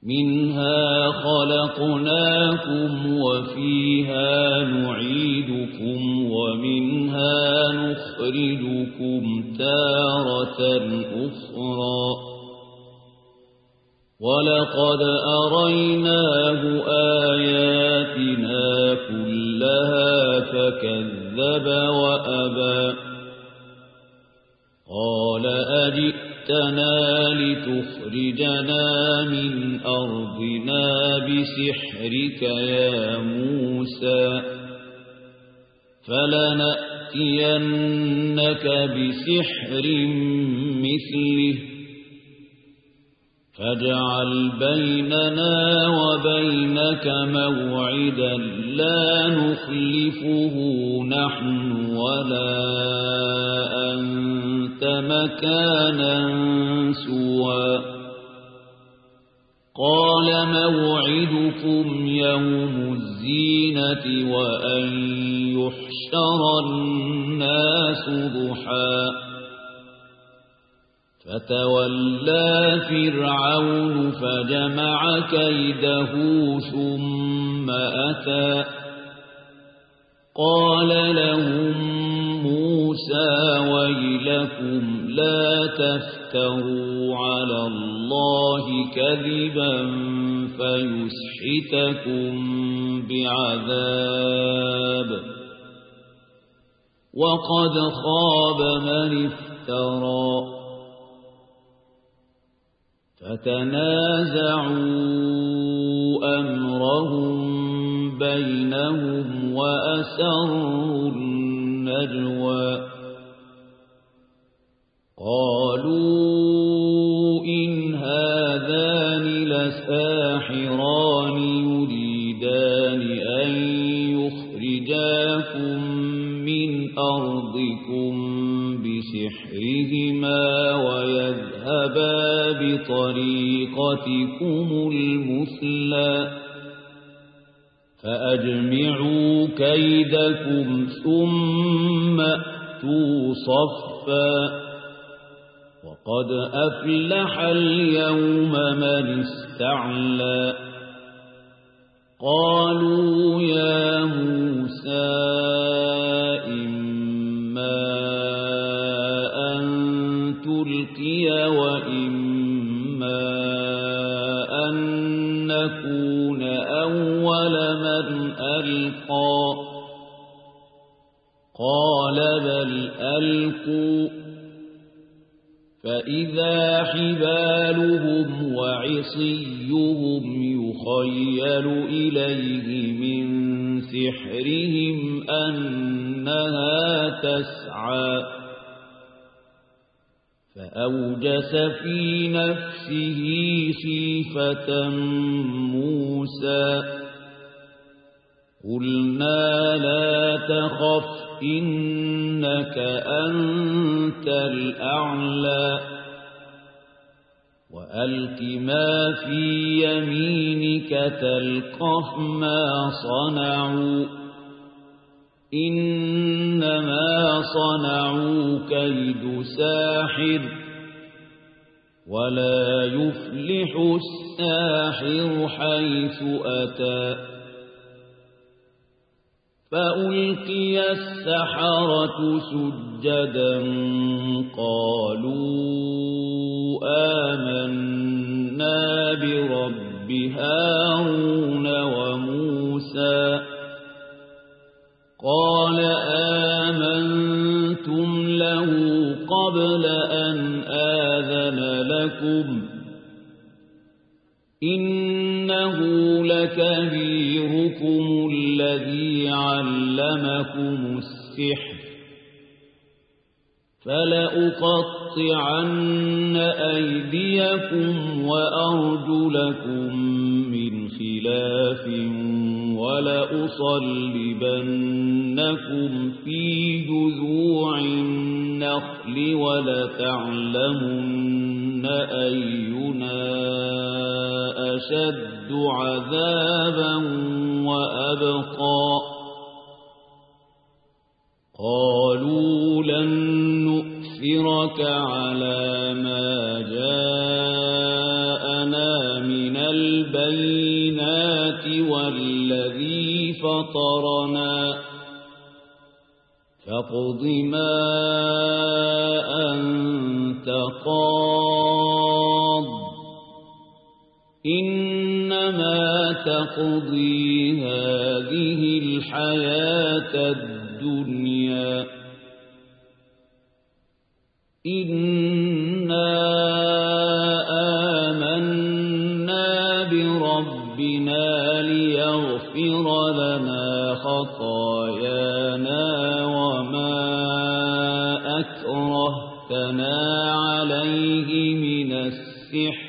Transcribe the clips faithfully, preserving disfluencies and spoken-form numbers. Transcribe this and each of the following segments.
منها خلقناكم وفيها نعيدكم ومنها نخرجكم تارة أخرى ولقد أريناه آياتنا كلها فكذب وأبى قال أجئتنا لتخرجنا من أرضنا بسحرك يا موسى فلنأتينك بسحر مثله فاجعل بيننا وبينك موعدا لا نخلفه نحن ولا أنت مكانا سوى قال موعدكم يوم الزينة وأن يحشر الناس ضحى فتولى فرعون فجمع كيده ثم أتى قال لهم موسى ويلكم لا تفتروا على الله كذبا فيسحتكم بعذاب وقد خاب من افترى فتنازعوا أمرهم بينهم وأسروا النجوى قالوا إن هذان لساحران يريدان أن يخرجاكم من أرضكم بسحرهما ويذهبا بطريقتكم المثلى فأجمعوا كيدكم ثم أتوا صفا وقد أفلح اليوم من استعلى قالوا يا موسى إما أن تلقي وإما أن نكون أول من ألقى قال بل ألقوا فإذا حبالهم وعصيهم يخيل إليه من سحرهم أنها تسعى فأوجس في نفسه خيفة موسى قلنا لا تخف إنك أنت الأعلى وألق ما في يمينك تلقف ما صنعوا إنما صنعوا كيد ساحر ولا يفلح الساحر حيث أتى فألقي السحرة سجدا قالوا آمنا برب هارون وموسى قال آمنتم له قبل أن آذن لكم إنه لكبيركم الذي علمكم السحر فلأقطعن أيديكم وأرجلكم من خلاف ولأصلبنكم في جذوع النخل ولتعلمن أينا أشد عذابا وأبقى قالوا لن نؤثرك على ما جاءنا من البينات والذي فطرنا فاقض ما أنت قاض إنما تقضي هذه الحياة الدنيا إنا آمنا بربنا ليغفر لنا خطايانا وما أكرهتنا عليه من السحر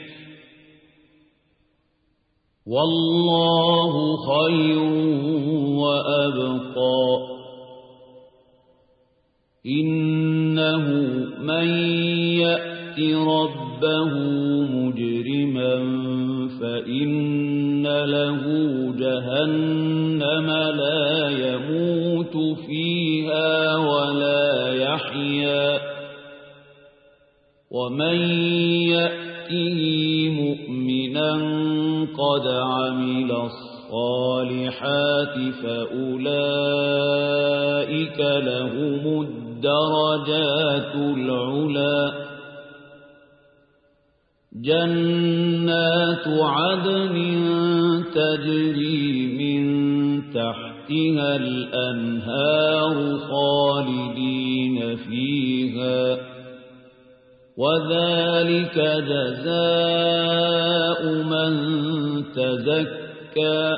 والله خير وأبقى إنه من يأت ربه مجرما فإن له جهنم لا يموت فيها ولا يحيا ومن يأته مؤمنا قد عمل الصالحات فأولئك لهم الدرجات العلا جنات عدن تجري من تحتها الأنهار خالدين فيها وذلك جزاء من تزكى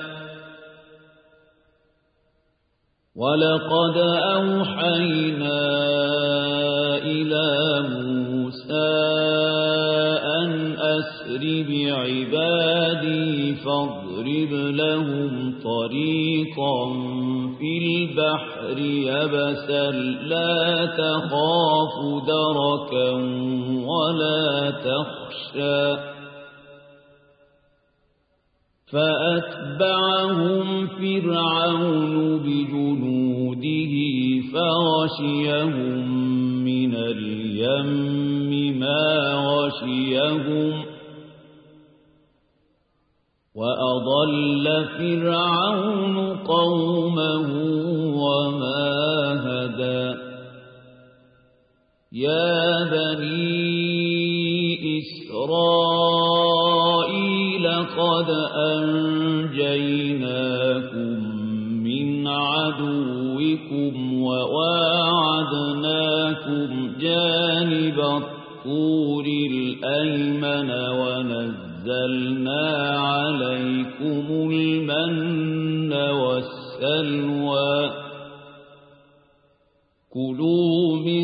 ولقد أوحينا إلى موسى أن أسر بعبادي فاضرب لهم طريقا في البحر يبسا لا تخاف دركا ولا تخشى فأتبعهم فرعون بجنوده فغشيهم من اليم ما غشيهم وأضل فرعون قومه وما هدى يا بني إسرائيل قد أنجيناكم من عدوكم وواعدناكم جانب الطور الأيمن ونزلنا عليكم المن والسلوى كلوا من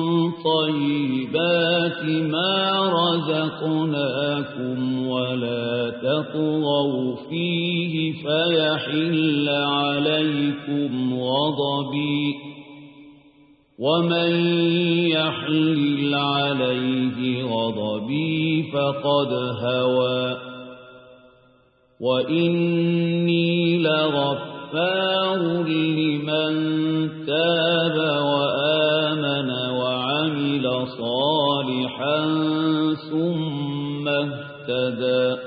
طيبات ما رزقناكم ولا تطغوا فيه فيحل عليكم غضبي ومن يحلل عليه غضبي فقد هوى وإني لغفار لمن تاب وآمن وعمل صالحا ثم اهتدى